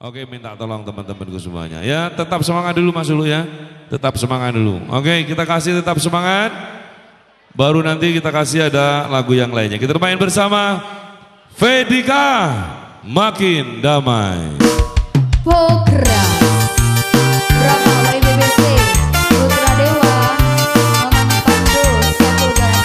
Oke, minta tolong teman-temanku semuanya. Ya, tetap semangat dulu Mas Ulu ya. Tetap semangat dulu. Oke, kita kasih tetap semangat. Baru nanti kita kasih ada lagu yang lainnya. Kita main bersama Vedika Makin Damai. Program Rama YBBC Putra Dewa Mamang Pandu Satu Garas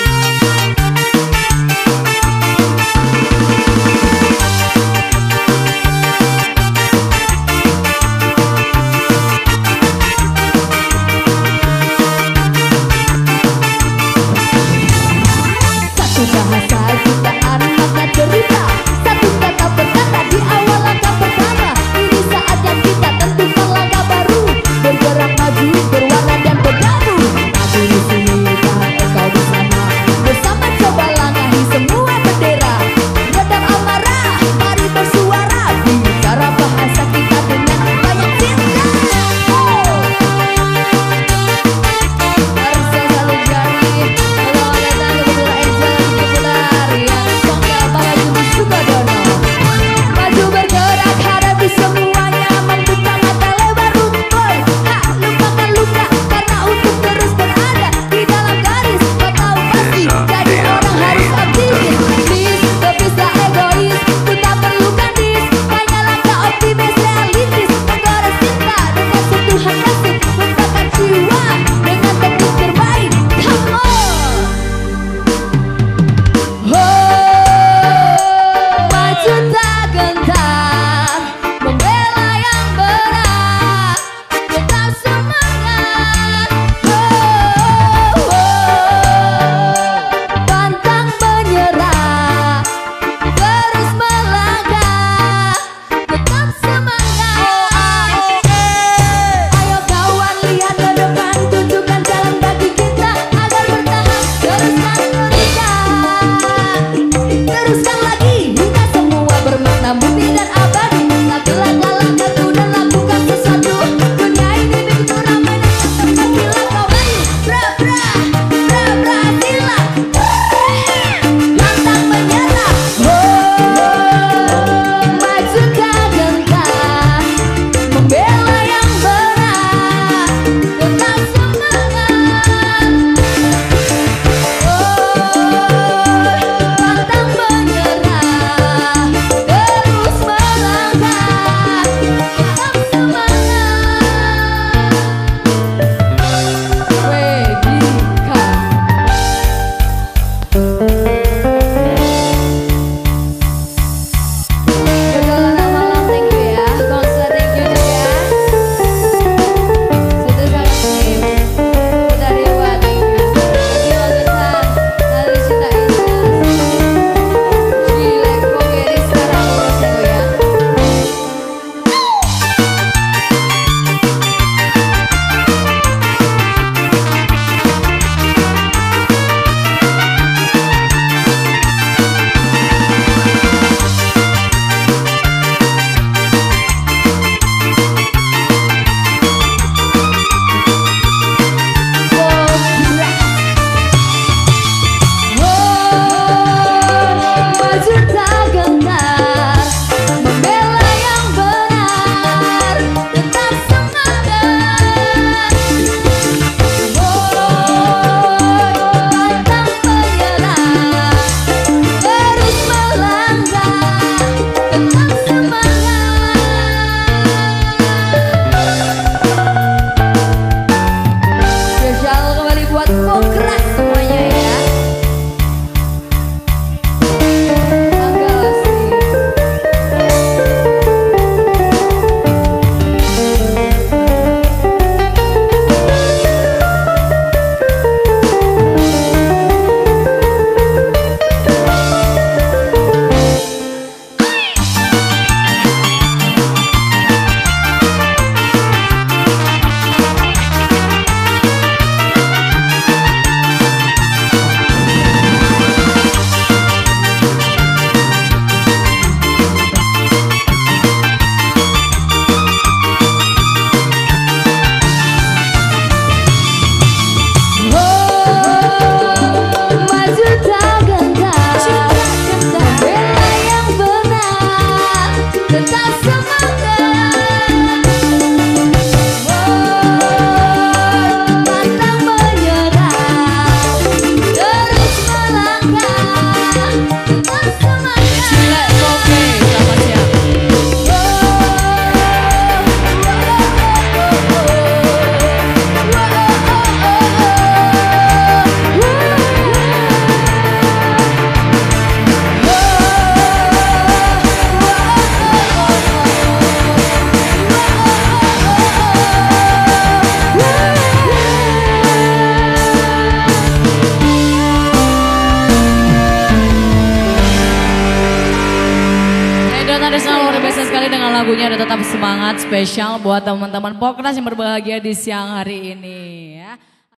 Satu bahasa jutaan maka derita. Satu kata berkata di awal langkah pertama. Ini saat yang kita Luar biasa sekali dengan lagunya ada tetap semangat spesial buat teman-teman Pokras yang berbahagia di siang hari ini ya.